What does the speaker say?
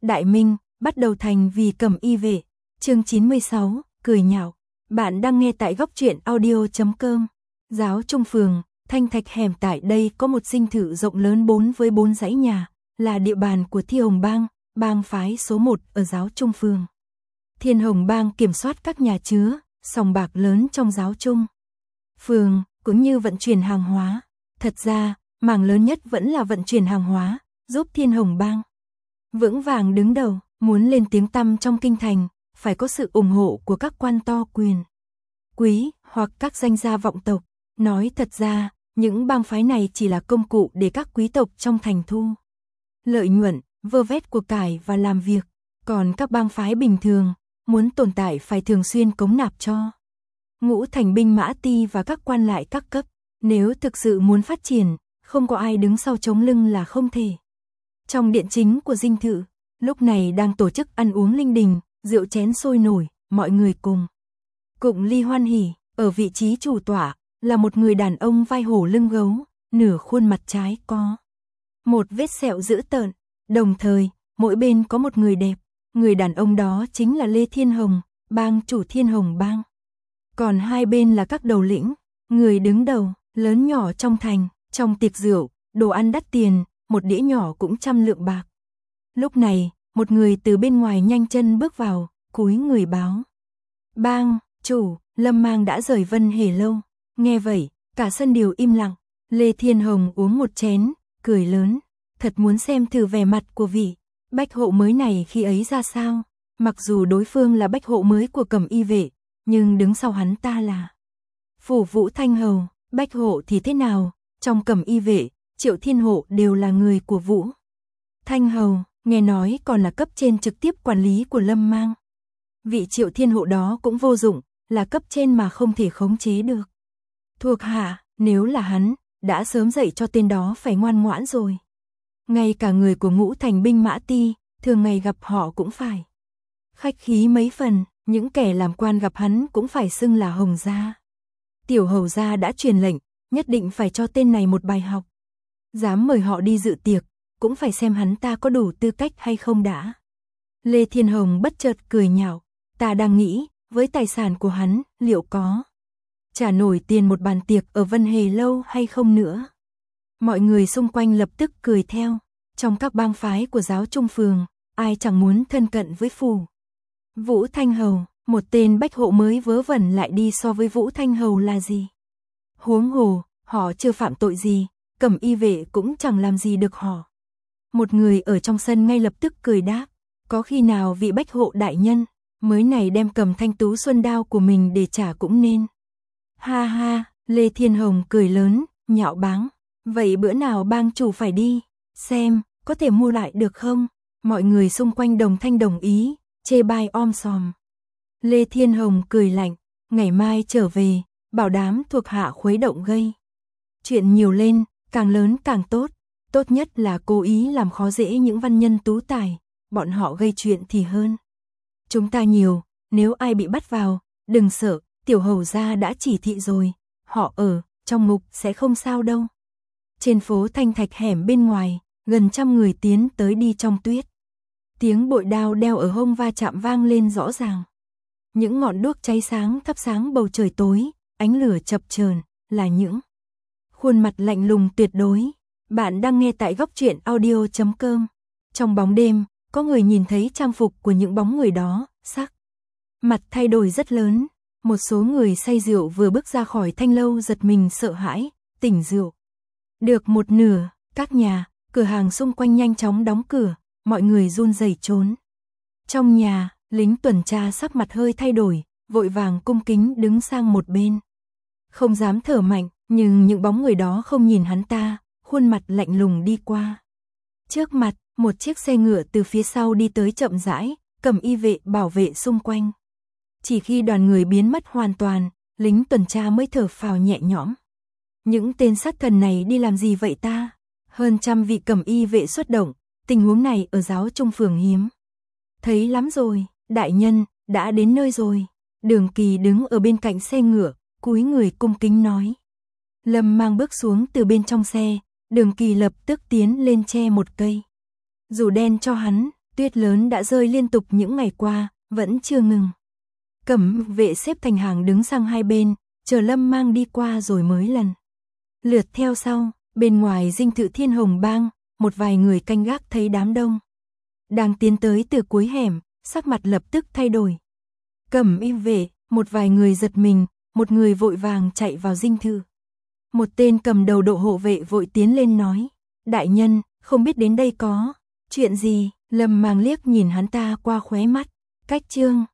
Đại Minh, bắt đầu thành vì Cẩm Y vệ. Chương 96, cười nhạo. Bạn đang nghe tại góc truyện audio.com. Giáo Trung phường, Thanh Thạch hẻm tại đây có một dinh thự rộng lớn 4 với 4 dãy nhà, là địa bàn của Thiên Hồng Bang, bang phái số 1 ở Giáo Trung phường. Thiên Hồng Bang kiểm soát các nhà chứa, sòng bạc lớn trong Giáo Trung phường, cũng như vận chuyển hàng hóa. Thật ra, mảng lớn nhất vẫn là vận chuyển hàng hóa, giúp Thiên Hồng Bang vững vàng đứng đầu. Muốn lên tiếng tăm trong kinh thành, phải có sự ủng hộ của các quan to quyền quý hoặc các danh gia vọng tộc. Nói thật ra, những bang phái này chỉ là công cụ để các quý tộc trong thành thu lợi nhuận, vơ vét của cải và làm việc. Còn các bang phái bình thường, muốn tồn tại phải thường xuyên cống nạp cho Ngũ Thành binh mã ti và các quan lại các cấp. Nếu thực sự muốn phát triển, không có ai đứng sau chống lưng là không thể. Trong điện chính của dinh thự, lúc này đang tổ chức ăn uống linh đình, rượu chén sôi nổi, mọi người cùng ly hoan hỉ. Ở vị trí chủ tọa là một người đàn ông vai hổ lưng gấu, nửa khuôn mặt trái có một vết sẹo dữ tợn, đồng thời mỗi bên có một người đẹp. Người đàn ông đó chính là Lê Thiên Hồng, bang chủ Thiên Hồng Bang. Còn hai bên là các đầu lĩnh, người đứng đầu, lớn nhỏ trong thành. Trong tiệc rượu, đồ ăn đắt tiền, một đĩa nhỏ cũng 100 lượng bạc. Lúc này, một người từ bên ngoài nhanh chân bước vào, cúi người báo: "Bang chủ, Lâm Mang đã rời Vân Hề lâu." Nghe vậy, cả sân đều im lặng. Lê Thiên Hồng uống một chén, cười lớn: "Thật muốn xem thử vẻ mặt của vị bách hộ mới này khi ấy ra sao." Mặc dù đối phương là bách hộ mới của Cẩm Y vệ, nhưng đứng sau hắn ta là Phủ Vũ Thanh hầu. Bách hộ thì thế nào? Trong Cẩm Y vệ, Triệu Thiên Hộ đều là người của Vũ Thanh hầu, nghe nói còn là cấp trên trực tiếp quản lý của Lâm Mang. Vị Triệu Thiên Hộ đó cũng vô dụng, là cấp trên mà không thể khống chế được thuộc hạ. Nếu là hắn, đã sớm dạy cho tên đó phải ngoan ngoãn rồi. Ngay cả người của Ngũ Thành binh mã ti, thường ngày gặp họ cũng phải khách khí mấy phần. Những kẻ làm quan gặp hắn cũng phải xưng là Hồng gia. Tiểu hầu gia đã truyền lệnh, nhất định phải cho tên này một bài học. Dám mời họ đi dự tiệc, cũng phải xem hắn ta có đủ tư cách hay không đã. Lê Thiên Hồng bất chợt cười nhạo: "Ta đang nghĩ, với tài sản của hắn, liệu có trả nổi tiền một bàn tiệc ở Vân Hề lâu hay không nữa?" Mọi người xung quanh lập tức cười theo. Trong các bang phái của Giáo Trung phường, ai chẳng muốn thân cận với Phủ Vũ Thanh hầu. Một tên bách hộ mới vớ vẩn lại đi so với Vũ Thanh hầu là gì? Huống hồ, họ chưa phạm tội gì, Cẩm Y vệ cũng chẳng làm gì được họ. Một người ở trong sân ngay lập tức cười đáp: "Có khi nào vị bách hộ đại nhân mới này đem cầm thanh tú xuân đao của mình để trả cũng nên." Ha ha, Lê Thiên Hồng cười lớn, nhạo báng: "Vậy bữa nào bang chủ phải đi, xem, có thể mua lại được không?" Mọi người xung quanh đồng thanh đồng ý, chê bai om sòm. Lê Thiên Hồng cười lạnh: "Ngày mai trở về, bảo đảm thuộc hạ khuấy động gây chuyện nhiều lên, càng lớn càng tốt. Tốt nhất là cố ý làm khó dễ những văn nhân tú tài, bọn họ gây chuyện thì hơn chúng ta nhiều. Nếu ai bị bắt vào, đừng sợ, tiểu hầu gia đã chỉ thị rồi, họ ở trong ngục sẽ không sao đâu." Trên phố Thanh Thạch hẻm bên ngoài, gần 100 người tiến tới đi trong tuyết. Tiếng bội đao đeo ở hông va chạm vang lên rõ ràng. Những ngọn đuốc cháy sáng thắp sáng bầu trời tối, ánh lửa chập chờn, là những khuôn mặt lạnh lùng tuyệt đối. Bạn đang nghe tại góc truyện audio.com. Trong bóng đêm, có người nhìn thấy trang phục của những bóng người đó, sắc mặt thay đổi rất lớn. Một số người say rượu vừa bước ra khỏi thanh lâu giật mình sợ hãi, tỉnh rượu được một nửa, các nhà, cửa hàng xung quanh nhanh chóng đóng cửa, mọi người run rẩy trốn. Trong nhà, lính tuần tra sắc mặt hơi thay đổi, vội vàng cung kính đứng sang một bên. Không dám thở mạnh, nhưng những bóng người đó không nhìn hắn ta, khuôn mặt lạnh lùng đi qua. Trước mặt, một chiếc xe ngựa từ phía sau đi tới chậm rãi, Cẩm Y vệ bảo vệ xung quanh. Chỉ khi đoàn người biến mất hoàn toàn, lính tuần tra mới thở phào nhẹ nhõm. Những tên sát thần này đi làm gì vậy ta? Hơn 100 vị Cẩm Y vệ xuất động, tình huống này ở Giáo Trung phường hiếm thấy lắm rồi. Đại nhân, đã đến nơi rồi. Đường Kỳ đứng ở bên cạnh xe ngựa, cúi người cung kính nói. Lâm Mang bước xuống từ bên trong xe, Đường Kỳ lập tức tiến lên che một cây dù đen cho hắn. Tuyết lớn đã rơi liên tục những ngày qua, vẫn chưa ngừng. Cẩm vệ xếp thành hàng đứng sang hai bên, chờ Lâm Mang đi qua rồi mới lần lượt theo sau. Bên ngoài dinh thự Thiên Hồng Bang, một vài người canh gác thấy đám đông đang tiến tới từ cuối hẻm, sắc mặt lập tức thay đổi. Cẩm y vệ, một vài người giật mình, một người vội vàng chạy vào dinh thự. Một tên cầm đầu độ hộ vệ vội tiến lên nói, đại nhân, không biết đến đây có chuyện gì. Lâm Mang liếc nhìn hắn ta qua khóe mắt, cách chương